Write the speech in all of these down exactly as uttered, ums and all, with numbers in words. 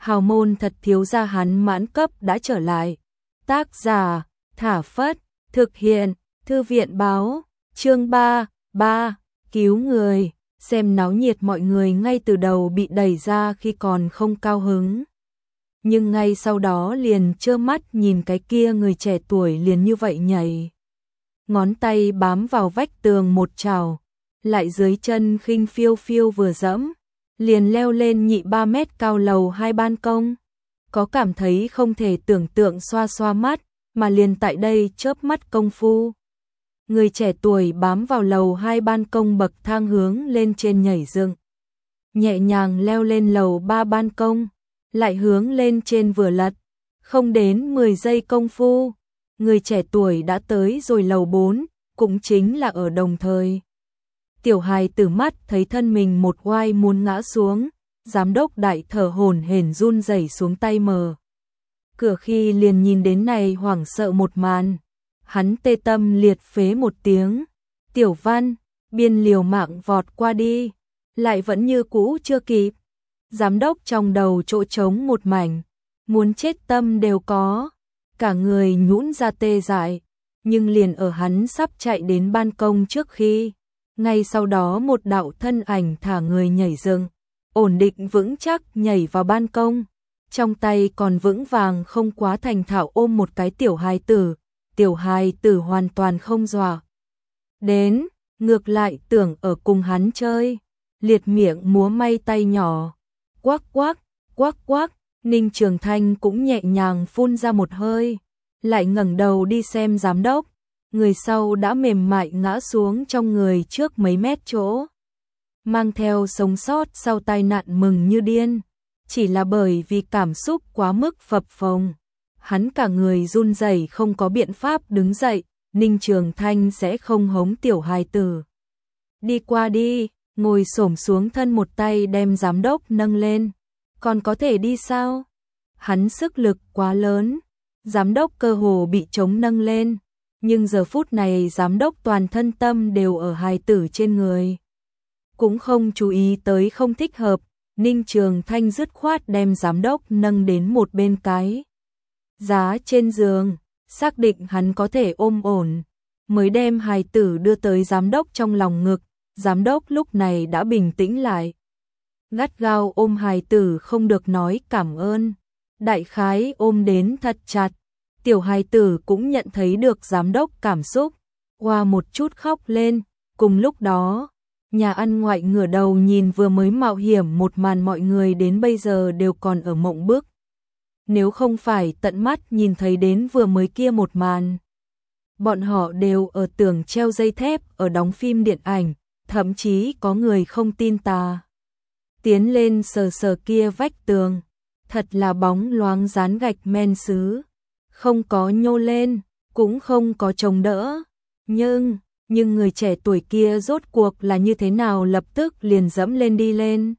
hào môn thật thiếu gia hắn mãn cấp đã trở lại. Tác giả, Thả Phất, thực hiện, Thư viện báo, chương ba, ba, cứu người, xem náo nhiệt mọi người ngay từ đầu bị đẩy ra khi còn không cao hứng. Nhưng ngay sau đó liền trơ mắt nhìn cái kia người trẻ tuổi liền như vậy nhảy. Ngón tay bám vào vách tường một trào, lại dưới chân khinh phiêu phiêu vừa dẫm, liền leo lên nhị ba mét cao lầu hai ban công. Có cảm thấy không thể tưởng tượng xoa xoa mắt, mà liền tại đây chớp mắt công phu. Người trẻ tuổi bám vào lầu hai ban công bậc thang hướng lên trên nhảy dựng. Nhẹ nhàng leo lên lầu ba ban công, lại hướng lên trên vừa lật. Không đến mười giây công phu, người trẻ tuổi đã tới rồi lầu bốn, cũng chính là ở đồng thời. Tiểu hài tử mắt thấy thân mình một oai muốn ngã xuống, giám đốc đại thở hổn hển run rẩy xuống tay mờ. Cửa khi liền nhìn đến này hoảng sợ một màn, hắn tê tâm liệt phế một tiếng. Tiểu Văn, biên liều mạng vọt qua đi, lại vẫn như cũ chưa kịp. Giám đốc trong đầu chỗ trống một mảnh, muốn chết tâm đều có, cả người nhũn ra tê dại, nhưng liền ở hắn sắp chạy đến ban công trước khi, ngay sau đó một đạo thân ảnh thả người nhảy dựng, ổn định vững chắc nhảy vào ban công, trong tay còn vững vàng không quá thành thạo ôm một cái tiểu hài tử, tiểu hài tử hoàn toàn không dọa đến, ngược lại tưởng ở cùng hắn chơi, liệt miệng múa may tay nhỏ, quắc quắc, quắc quắc. Ninh Trường Thanh cũng nhẹ nhàng phun ra một hơi, lại ngẩng đầu đi xem giám đốc, người sau đã mềm mại ngã xuống trong người trước mấy mét chỗ. Mang theo sống sót sau tai nạn mừng như điên, chỉ là bởi vì cảm xúc quá mức phập phồng. Hắn cả người run rẩy không có biện pháp đứng dậy, Ninh Trường Thanh sẽ không hống tiểu hài tử. Đi qua đi, ngồi xổm xuống thân một tay đem giám đốc nâng lên. Còn có thể đi sao? Hắn sức lực quá lớn, giám đốc cơ hồ bị chống nâng lên, nhưng giờ phút này giám đốc toàn thân tâm đều ở hài tử trên người. Cũng không chú ý tới không thích hợp, Ninh Trường Thanh dứt khoát đem giám đốc nâng đến một bên cái giá trên giường, xác định hắn có thể ôm ổn, mới đem hài tử đưa tới giám đốc trong lòng ngực. Giám đốc lúc này đã bình tĩnh lại, gắt gao ôm hài tử không được nói cảm ơn, đại khái ôm đến thật chặt. Tiểu hài tử cũng nhận thấy được giám đốc cảm xúc, qua một chút khóc lên. Cùng lúc đó, nhà ăn ngoại ngửa đầu nhìn vừa mới mạo hiểm một màn, mọi người đến bây giờ đều còn ở mộng bức. Nếu không phải tận mắt nhìn thấy đến vừa mới kia một màn, bọn họ đều ở tưởng treo dây thép ở đóng phim điện ảnh, thậm chí có người không tin tà. Tiến lên sờ sờ kia vách tường, thật là bóng loáng dán gạch men sứ, không có nhô lên, cũng không có chống đỡ. Nhưng, nhưng người trẻ tuổi kia rốt cuộc là như thế nào lập tức liền dẫm lên đi lên.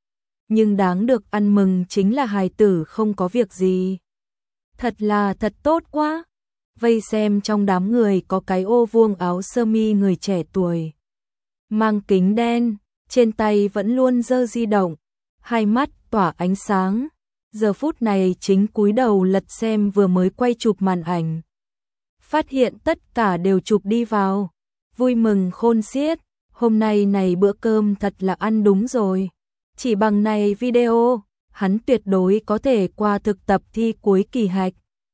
Nhưng đáng được ăn mừng chính là hài tử không có việc gì. Thật là thật tốt quá. Vây xem trong đám người có cái ô vuông áo sơ mi người trẻ tuổi, mang kính đen, trên tay vẫn luôn giơ di động, hai mắt tỏa ánh sáng, giờ phút này chính cúi đầu lật xem vừa mới quay chụp màn ảnh. Phát hiện tất cả đều chụp đi vào, vui mừng khôn xiết, hôm nay này bữa cơm thật là ăn đúng rồi. Chỉ bằng này video, hắn tuyệt đối có thể qua thực tập thi cuối kỳ hạch.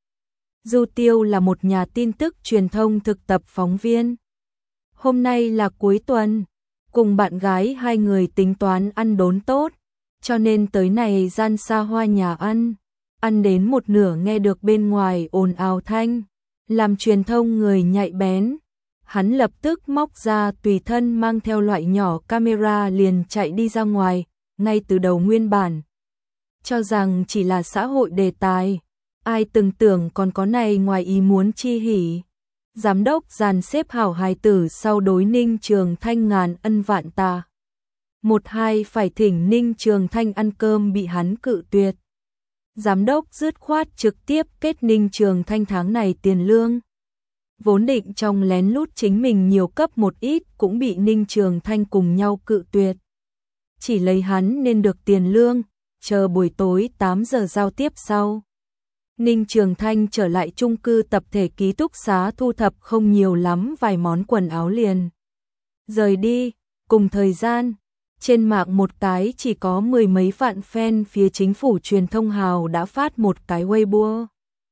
Du Tiêu là một nhà tin tức truyền thông thực tập phóng viên. Hôm nay là cuối tuần, cùng bạn gái hai người tính toán ăn đốn tốt, cho nên tới này gian xa hoa nhà ăn, ăn đến một nửa nghe được bên ngoài ồn ào thanh, làm truyền thông người nhạy bén. Hắn lập tức móc ra tùy thân mang theo loại nhỏ camera liền chạy đi ra ngoài, ngay từ đầu nguyên bản cho rằng chỉ là xã hội đề tài, ai từng tưởng còn có này ngoài ý muốn chi hỉ. Giám đốc dàn xếp hảo hài tử sau đối Ninh Trường Thanh ngàn ân vạn tạ. Một hai phải thỉnh Ninh Trường Thanh ăn cơm bị hắn cự tuyệt. Giám đốc dứt khoát trực tiếp kết Ninh Trường Thanh tháng này tiền lương. Vốn định trong lén lút chính mình nhiều cấp một ít cũng bị Ninh Trường Thanh cùng nhau cự tuyệt. Chỉ lấy hắn nên được tiền lương, chờ buổi tối tám giờ giao tiếp sau. Ninh Trường Thanh trở lại chung cư tập thể ký túc xá thu thập không nhiều lắm vài món quần áo liền. Rời đi, cùng thời gian, trên mạng một cái chỉ có mười mấy vạn fan phía chính phủ truyền thông hào đã phát một cái Weibo.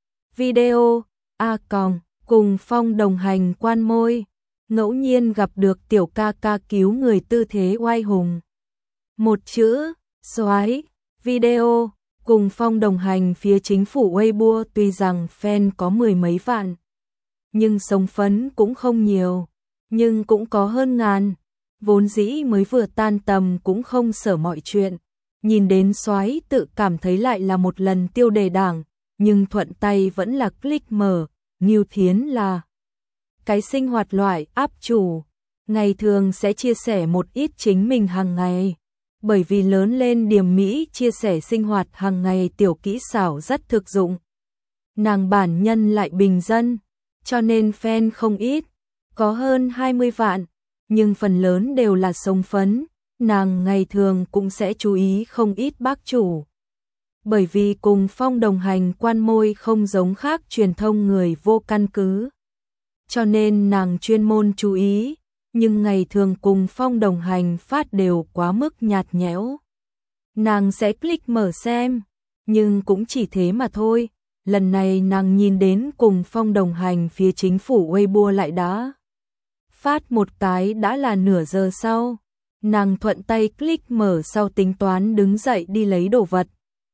Video, a còng, cùng Phong đồng hành quan môi, ngẫu nhiên gặp được tiểu ca ca cứu người tư thế oai hùng. Một chữ, xoái, video, cùng Phong đồng hành phía chính phủ Weibo tuy rằng fan có mười mấy vạn, nhưng sống phấn cũng không nhiều, nhưng cũng có hơn ngàn, vốn dĩ mới vừa tan tầm cũng không sợ mọi chuyện, nhìn đến xoái tự cảm thấy lại là một lần tiêu đề đảng, nhưng thuận tay vẫn là click mở, Ngưu Thiến là cái sinh hoạt loại áp chủ, ngày thường sẽ chia sẻ một ít chính mình hàng ngày. Bởi vì lớn lên Điềm Mỹ chia sẻ sinh hoạt hàng ngày tiểu kỹ xảo rất thực dụng. Nàng bản nhân lại bình dân, cho nên fan không ít, có hơn hai mươi vạn, nhưng phần lớn đều là sống phấn, nàng ngày thường cũng sẽ chú ý không ít bác chủ. Bởi vì cùng Phong đồng hành quan môi không giống khác truyền thông người vô căn cứ. Cho nên nàng chuyên môn chú ý, nhưng ngày thường cùng Phong đồng hành phát đều quá mức nhạt nhẽo. Nàng sẽ click mở xem, nhưng cũng chỉ thế mà thôi. Lần này nàng nhìn đến cùng Phong đồng hành phía chính phủ Weibo lại đã phát một cái đã là nửa giờ sau. Nàng thuận tay click mở sau tính toán đứng dậy đi lấy đồ vật.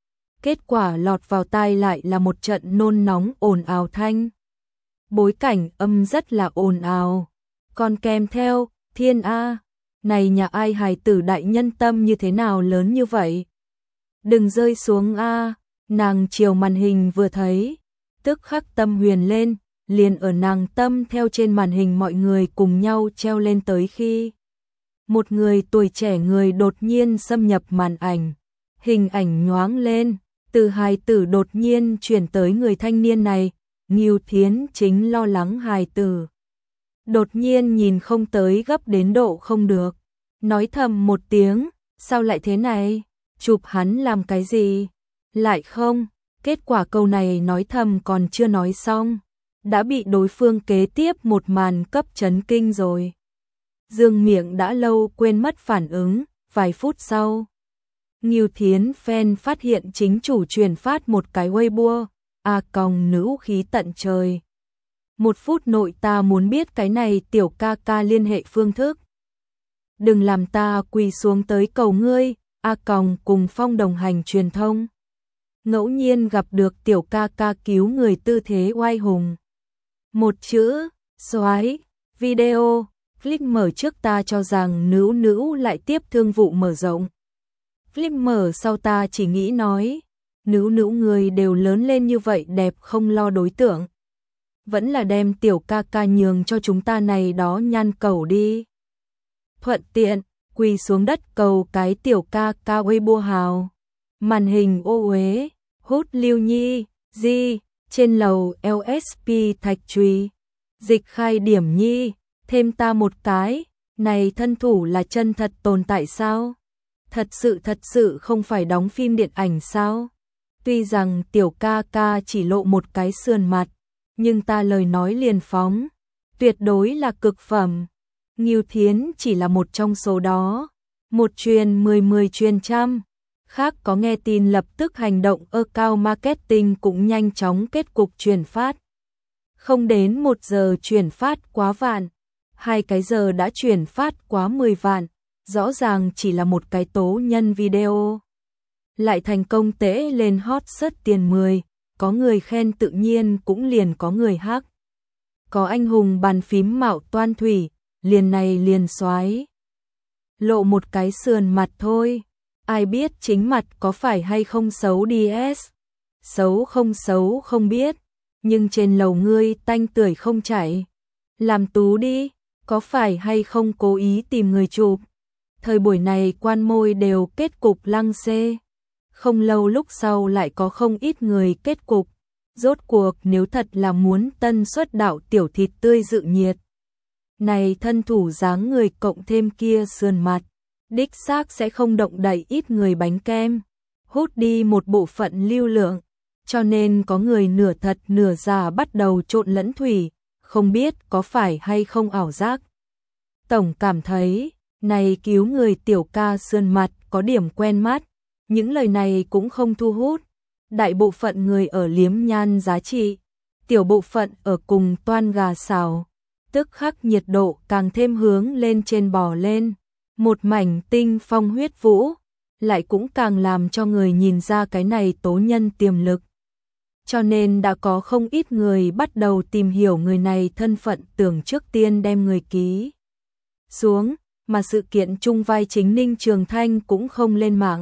Kết quả lọt vào tai lại là một trận nôn nóng ồn ào thanh. Bối cảnh âm rất là ồn ào. Còn kèm theo, thiên A, này nhà ai hài tử đại nhân tâm như thế nào lớn như vậy? Đừng rơi xuống A, nàng chiều màn hình vừa thấy, tức khắc tâm huyền lên, liền ở nàng tâm theo trên màn hình mọi người cùng nhau treo lên tới khi. Một người tuổi trẻ người đột nhiên xâm nhập màn ảnh, hình ảnh nhoáng lên, từ hài tử đột nhiên chuyển tới người thanh niên này, Ngưu Thiến chính lo lắng hài tử. Đột nhiên nhìn không tới gấp đến độ không được, nói thầm một tiếng, sao lại thế này, chụp hắn làm cái gì, lại không, kết quả câu này nói thầm còn chưa nói xong, đã bị đối phương kế tiếp một màn cấp chấn kinh rồi. Dương miệng đã lâu quên mất phản ứng, vài phút sau. Ngưu Thiến fan phát hiện chính chủ truyền phát một cái Weibo, a còng nữ khí tận trời. Một phút nội ta muốn biết cái này tiểu ca ca liên hệ phương thức. Đừng làm ta quỳ xuống tới cầu ngươi, a còng cùng Phong đồng hành truyền thông. Ngẫu nhiên gặp được tiểu ca ca cứu người tư thế oai hùng. Một chữ, xoái, video, click mở trước ta cho rằng nữ nữ lại tiếp thương vụ mở rộng. Click mở sau ta chỉ nghĩ nói, nữ nữ người đều lớn lên như vậy đẹp không lo đối tượng. Vẫn là đem tiểu ca ca nhường cho chúng ta này đó nhan cầu đi. Thuận tiện, quỳ xuống đất cầu cái tiểu ca ca Weibo hào. Màn hình ô uế, hút Lưu Nhi, Di, trên lầu lờ ét pê Thạch Trùy. Dịch khai điểm Nhi, thêm ta một cái, này thân thủ là chân thật tồn tại sao? Thật sự thật sự không phải đóng phim điện ảnh sao? Tuy rằng tiểu ca ca chỉ lộ một cái sườn mặt, nhưng ta lời nói liền phóng, tuyệt đối là cực phẩm. Ngưu Thiến chỉ là một trong số đó, một truyền mười mười truyền trăm, khác có nghe tin lập tức hành động account marketing cũng nhanh chóng kết cục truyền phát. Không đến một giờ truyền phát quá vạn, hai cái giờ đã truyền phát quá mười vạn, rõ ràng chỉ là một cái tố nhân video. Lại thành công tễ lên hot search tiền mười, có người khen tự nhiên cũng liền có người hắc. Có anh hùng bàn phím mạo toan thủy, liền này liền xoái. Lộ một cái sườn mặt thôi, ai biết chính mặt có phải hay không xấu đi ét. Xấu không xấu không biết, nhưng trên lầu ngươi tanh tưởi không chảy. Làm tú đi, có phải hay không cố ý tìm người chụp. Thời buổi này quan môi đều kết cục lăng xê. Không lâu lúc sau lại có không ít người kết cục. Rốt cuộc nếu thật là muốn tân xuất đạo tiểu thịt tươi dự nhiệt. Này thân thủ dáng người cộng thêm kia sườn mặt. Đích xác sẽ không động đậy ít người bánh kem. hút đi một bộ phận lưu lượng, cho nên có người nửa thật nửa giả bắt đầu trộn lẫn thủy, không biết có phải hay không ảo giác. Tổng cảm thấy, này cứu người tiểu ca sườn mặt có điểm quen mắt, những lời này cũng không thu hút. Đại bộ phận người ở liếm nhan giá trị, tiểu bộ phận ở cùng toan gà xào, tức khắc nhiệt độ càng thêm hướng lên trên bò lên, một mảnh tinh phong huyết vũ, lại cũng càng làm cho người nhìn ra cái này tố nhân tiềm lực. Cho nên đã có không ít người bắt đầu tìm hiểu người này thân phận, tưởng trước tiên đem người ký xuống, mà sự kiện chung vai chính Ninh Trường Thanh cũng không lên mạng.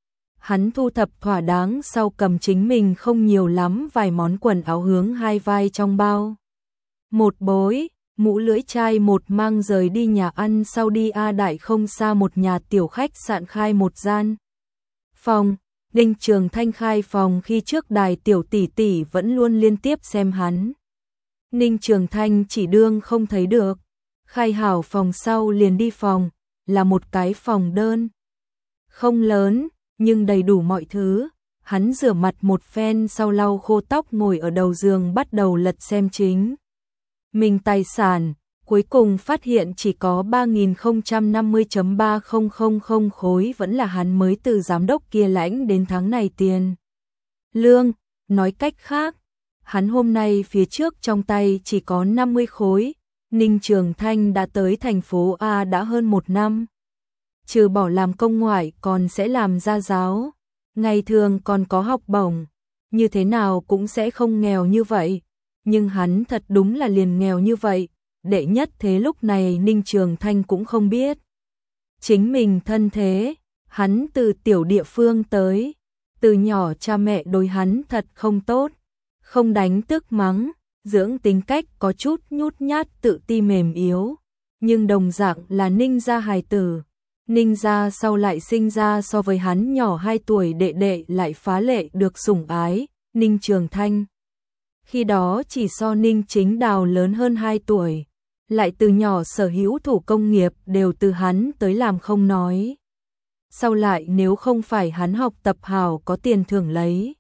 Hắn thu thập thỏa đáng sau cầm chính mình không nhiều lắm vài món quần áo hướng hai vai trong bao. Một bối, mũ lưỡi chai một mang rời đi nhà ăn, sau đi A Đại không xa một nhà tiểu khách sạn khai một gian phòng. Ninh Trường Thanh khai phòng khi trước đài tiểu tỷ tỷ vẫn luôn liên tiếp xem hắn. Ninh Trường Thanh chỉ đương không thấy được. Khai hảo phòng sau liền đi phòng, là một cái phòng đơn. Không lớn, nhưng đầy đủ mọi thứ. Hắn rửa mặt một phen sau lau khô tóc ngồi ở đầu giường bắt đầu lật xem chính mình tài sản, cuối cùng phát hiện chỉ có ba nghìn không trăm năm mươi phẩy ba nghìn khối, vẫn là hắn mới từ giám đốc kia lãnh đến tháng này tiền lương. Nói cách khác, hắn hôm nay phía trước trong tay chỉ có năm mươi khối. Ninh Trường Thanh đã tới thành phố A đã hơn một năm. Trừ bỏ làm công ngoại còn sẽ làm gia giáo, ngày thường còn có học bổng, như thế nào cũng sẽ không nghèo như vậy. Nhưng hắn thật đúng là liền nghèo như vậy. Đệ nhất thế lúc này Ninh Trường Thanh cũng không biết chính mình thân thế. Hắn từ tiểu địa phương tới, từ nhỏ cha mẹ đối hắn thật không tốt, không đánh tức mắng, dưỡng tính cách có chút nhút nhát tự ti mềm yếu, nhưng đồng dạng là Ninh gia hài tử. Ninh gia sau lại sinh ra so với hắn nhỏ hai tuổi đệ đệ lại phá lệ được sủng ái. Ninh Trường Thanh khi đó chỉ so Ninh Chính Đào lớn hơn hai tuổi, lại từ nhỏ sở hữu thủ công nghiệp đều từ hắn tới làm không nói. Sau lại nếu không phải hắn học tập hảo có tiền thưởng lấy,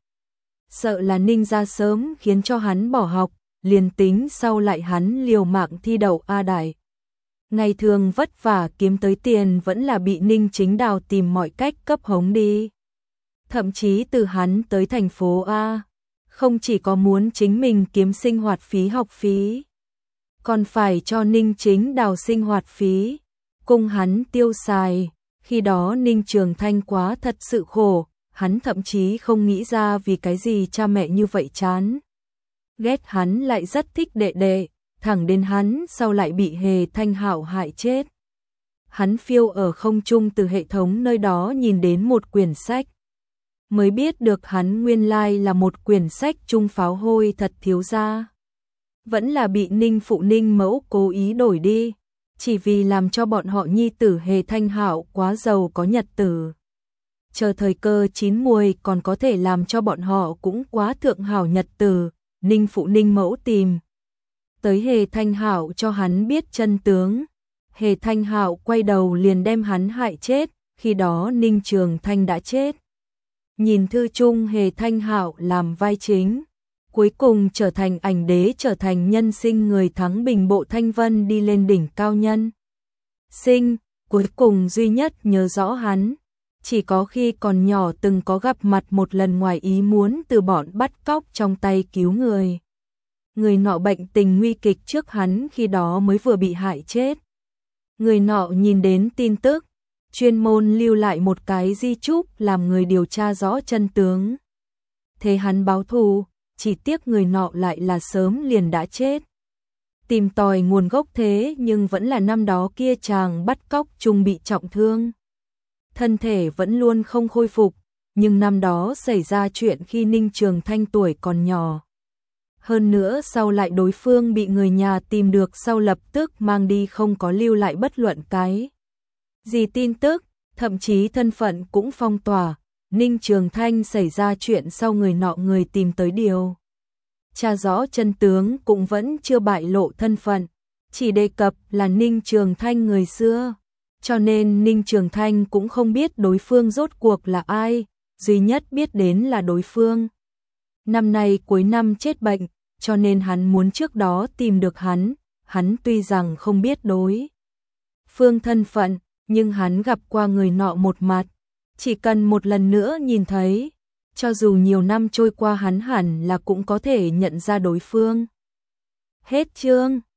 sợ là Ninh gia sớm khiến cho hắn bỏ học, liền tính sau lại hắn liều mạng thi đậu A Đại. Ngày thường vất vả kiếm tới tiền vẫn là bị Ninh Chính Đào tìm mọi cách cấp hống đi. Thậm chí từ hắn tới thành phố A, không chỉ có muốn chính mình kiếm sinh hoạt phí học phí, còn phải cho Ninh Chính Đào sinh hoạt phí, cùng hắn tiêu xài. Khi đó Ninh Trường Thanh quá thật sự khổ, hắn thậm chí không nghĩ ra vì cái gì cha mẹ như vậy chán ghét hắn lại rất thích đệ đệ, thẳng đến hắn sau lại bị Hề Thanh Hạo hại chết. Hắn phiêu ở không trung từ hệ thống nơi đó nhìn đến một quyển sách, mới biết được hắn nguyên lai là một quyển sách chung pháo hôi thật thiếu gia. Vẫn là bị Ninh phụ Ninh mẫu cố ý đổi đi, chỉ vì làm cho bọn họ nhi tử Hề Thanh Hạo quá giàu có nhật tử. Chờ thời cơ chín muồi còn có thể làm cho bọn họ cũng quá thượng hảo nhật tử. Ninh phụ Ninh mẫu tìm tới Hề Thanh Hạo cho hắn biết chân tướng. Hề Thanh Hạo quay đầu liền đem hắn hại chết, khi đó Ninh Trường Thanh đã chết. Nhìn thư chung Hề Thanh Hạo làm vai chính, cuối cùng trở thành ảnh đế, trở thành nhân sinh người thắng bình bộ thanh vân đi lên đỉnh cao nhân sinh. Cuối cùng duy nhất nhớ rõ hắn, chỉ có khi còn nhỏ từng có gặp mặt một lần ngoài ý muốn từ bọn bắt cóc trong tay cứu người. Người nọ bệnh tình nguy kịch trước hắn khi đó mới vừa bị hại chết. Người nọ nhìn đến tin tức, chuyên môn lưu lại một cái di chúc làm người điều tra rõ chân tướng. Thế hắn báo thù, chỉ tiếc người nọ lại là sớm liền đã chết. Tìm tòi nguồn gốc thế nhưng vẫn là năm đó kia chàng bắt cóc chung bị trọng thương. Thân thể vẫn luôn không khôi phục, nhưng năm đó xảy ra chuyện khi Ninh Trường Thanh tuổi còn nhỏ. Hơn nữa sau lại đối phương bị người nhà tìm được sau lập tức mang đi, không có lưu lại bất luận cái gì tin tức, thậm chí thân phận cũng phong tỏa. Ninh Trường Thanh xảy ra chuyện sau người nọ người tìm tới điều tra rõ chân tướng cũng vẫn chưa bại lộ thân phận, chỉ đề cập là Ninh Trường Thanh người xưa. Cho nên Ninh Trường Thanh cũng không biết đối phương rốt cuộc là ai, duy nhất biết đến là đối phương. Năm nay cuối năm chết bệnh, cho nên hắn muốn trước đó tìm được hắn, hắn tuy rằng không biết đối phương thân phận, nhưng hắn gặp qua người nọ một mặt, chỉ cần một lần nữa nhìn thấy, cho dù nhiều năm trôi qua hắn hẳn là cũng có thể nhận ra đối phương. Hết chương.